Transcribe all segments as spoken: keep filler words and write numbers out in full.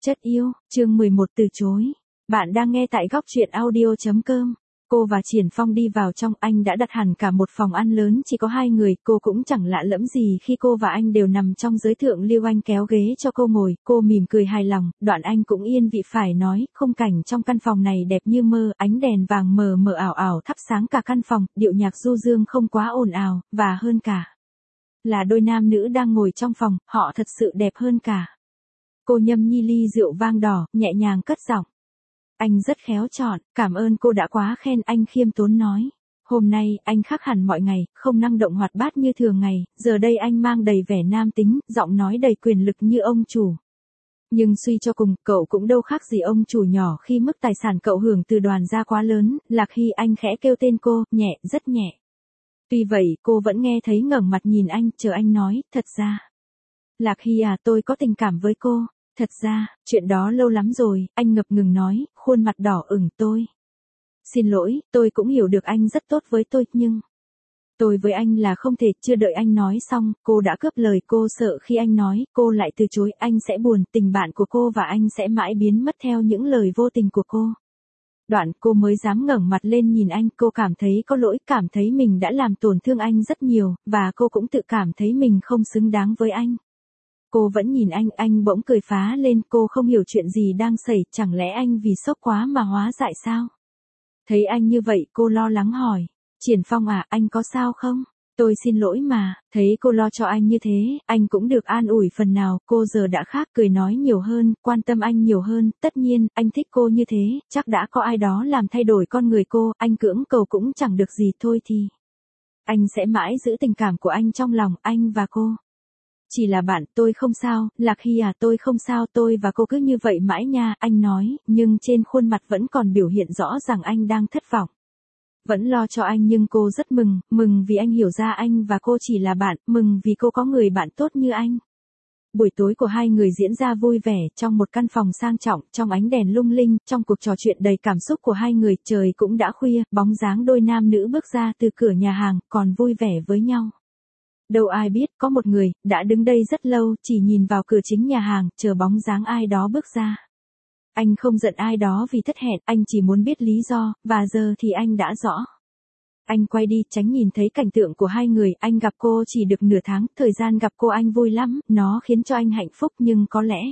Chất yêu, chương mười một từ chối. Bạn đang nghe tại góc truyện audio chấm com. Cô và Triển Phong đi vào trong, anh đã đặt hẳn cả một phòng ăn lớn chỉ có hai người, cô cũng chẳng lạ lẫm gì khi cô và anh đều nằm trong giới thượng lưu. Anh kéo ghế cho cô ngồi, cô mỉm cười hài lòng, đoạn anh cũng yên vị phải nói, khung cảnh trong căn phòng này đẹp như mơ, ánh đèn vàng mờ mờ ảo ảo thắp sáng cả căn phòng, điệu nhạc du dương không quá ồn ào, và hơn cả là đôi nam nữ đang ngồi trong phòng, họ thật sự đẹp hơn cả. Cô nhâm nhi ly rượu vang đỏ, nhẹ nhàng cất giọng. Anh rất khéo chọn, cảm ơn cô đã quá khen, anh khiêm tốn nói. Hôm nay, anh khác hẳn mọi ngày, không năng động hoạt bát như thường ngày, giờ đây anh mang đầy vẻ nam tính, giọng nói đầy quyền lực như ông chủ. Nhưng suy cho cùng, cậu cũng đâu khác gì ông chủ nhỏ khi mức tài sản cậu hưởng từ Đoàn gia quá lớn. Lạc Hy, anh khẽ kêu tên cô, nhẹ, rất nhẹ. Tuy vậy, cô vẫn nghe thấy ngẩng mặt nhìn anh, chờ anh nói, thật ra. Lạc Hy à, tôi có tình cảm với cô. Thật ra, chuyện đó lâu lắm rồi, anh ngập ngừng nói, khuôn mặt đỏ ửng. Tôi xin lỗi, tôi cũng hiểu được anh rất tốt với tôi, nhưng tôi với anh là không thể. Chưa đợi anh nói xong, cô đã cướp lời. Cô sợ khi anh nói, cô lại từ chối, anh sẽ buồn, tình bạn của cô và anh sẽ mãi biến mất theo những lời vô tình của cô. Đoạn cô mới dám ngẩng mặt lên nhìn anh, cô cảm thấy có lỗi, cảm thấy mình đã làm tổn thương anh rất nhiều, và cô cũng tự cảm thấy mình không xứng đáng với anh. Cô vẫn nhìn anh, anh bỗng cười phá lên, cô không hiểu chuyện gì đang xảy, chẳng lẽ anh vì sốc quá mà hóa dại sao? Thấy anh như vậy, cô lo lắng hỏi, Triển Phong à, anh có sao không? Tôi xin lỗi mà. Thấy cô lo cho anh như thế, anh cũng được an ủi phần nào, cô giờ đã khác, cười nói nhiều hơn, quan tâm anh nhiều hơn. Tất nhiên, anh thích cô như thế, chắc đã có ai đó làm thay đổi con người cô, anh cưỡng cầu cũng chẳng được gì. Thôi thì anh sẽ mãi giữ tình cảm của anh trong lòng, anh và cô chỉ là bạn. Tôi không sao, Lạc Hy à, tôi không sao, tôi và cô cứ như vậy mãi nha, anh nói, nhưng trên khuôn mặt vẫn còn biểu hiện rõ rằng anh đang thất vọng. Vẫn lo cho anh, nhưng cô rất mừng, mừng vì anh hiểu ra anh và cô chỉ là bạn, mừng vì cô có người bạn tốt như anh. Buổi tối của hai người diễn ra vui vẻ, trong một căn phòng sang trọng, trong ánh đèn lung linh, trong cuộc trò chuyện đầy cảm xúc của hai người. Trời cũng đã khuya, bóng dáng đôi nam nữ bước ra từ cửa nhà hàng, còn vui vẻ với nhau. Đâu ai biết, có một người, đã đứng đây rất lâu, chỉ nhìn vào cửa chính nhà hàng, chờ bóng dáng ai đó bước ra. Anh không giận ai đó vì thất hẹn, anh chỉ muốn biết lý do, và giờ thì anh đã rõ. Anh quay đi, tránh nhìn thấy cảnh tượng của hai người. Anh gặp cô chỉ được nửa tháng, thời gian gặp cô anh vui lắm, nó khiến cho anh hạnh phúc, nhưng có lẽ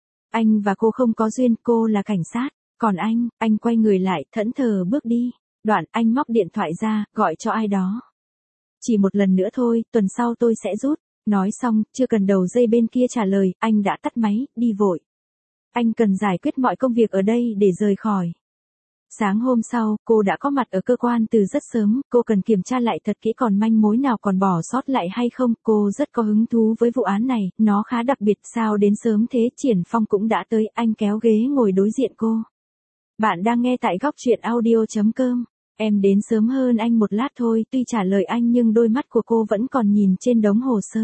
anh và cô không có duyên. Cô là cảnh sát, còn anh, anh quay người lại, thẫn thờ bước đi. Đoạn, anh móc điện thoại ra, gọi cho ai đó. Chỉ một lần nữa thôi, tuần sau tôi sẽ rút. Nói xong, chưa cần đầu dây bên kia trả lời, anh đã tắt máy, đi vội. Anh cần giải quyết mọi công việc ở đây để rời khỏi. Sáng hôm sau, cô đã có mặt ở cơ quan từ rất sớm, cô cần kiểm tra lại thật kỹ còn manh mối nào còn bỏ sót lại hay không. Cô rất có hứng thú với vụ án này, nó khá đặc biệt. Sao đến sớm thế? Triển Phong cũng đã tới, anh kéo ghế ngồi đối diện cô. Bạn đang nghe tại góc truyện audio chấm com. Em đến sớm hơn anh một lát thôi. Tuy trả lời anh nhưng đôi mắt của cô vẫn còn nhìn trên đống hồ sơ.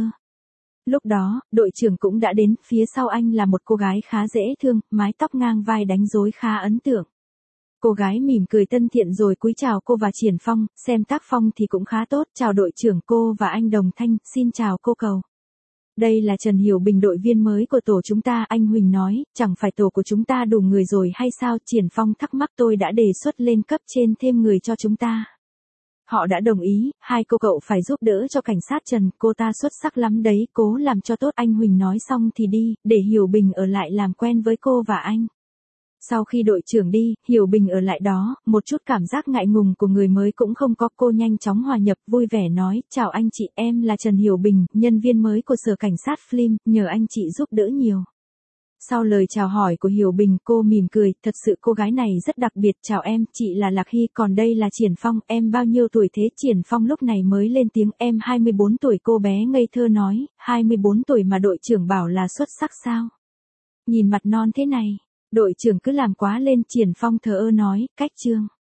Lúc đó, đội trưởng cũng đã đến, phía sau anh là một cô gái khá dễ thương, mái tóc ngang vai đánh rối khá ấn tượng. Cô gái mỉm cười thân thiện rồi cúi chào cô và Triển Phong, xem tác phong thì cũng khá tốt. Chào đội trưởng, cô và anh đồng thanh, xin chào cô Cầu. Đây là Trần Hiểu Bình, đội viên mới của tổ chúng ta, anh Huỳnh nói, chẳng phải tổ của chúng ta đủ người rồi hay sao? Triển Phong thắc mắc, tôi đã đề xuất lên cấp trên thêm người cho chúng ta. Họ đã đồng ý, hai cô cậu phải giúp đỡ cho cảnh sát Trần, cô ta xuất sắc lắm đấy, cố làm cho tốt. Anh Huỳnh nói xong thì đi, để Hiểu Bình ở lại làm quen với cô và anh. Sau khi đội trưởng đi, Hiểu Bình ở lại đó, một chút cảm giác ngại ngùng của người mới cũng không có. Cô nhanh chóng hòa nhập, vui vẻ nói, chào anh chị, em là Trần Hiểu Bình, nhân viên mới của sở cảnh sát Flim, nhờ anh chị giúp đỡ nhiều. Sau lời chào hỏi của Hiểu Bình, cô mỉm cười, thật sự cô gái này rất đặc biệt. Chào em, chị là Lạc Hy, còn đây là Triển Phong, em bao nhiêu tuổi thế? Triển Phong lúc này mới lên tiếng, em hai mươi bốn tuổi. Cô bé ngây thơ nói, hai mươi bốn tuổi mà đội trưởng bảo là xuất sắc sao? Nhìn mặt non thế này, đội trưởng cứ làm quá lên. Triển Phong thờ ơ nói, cách chương.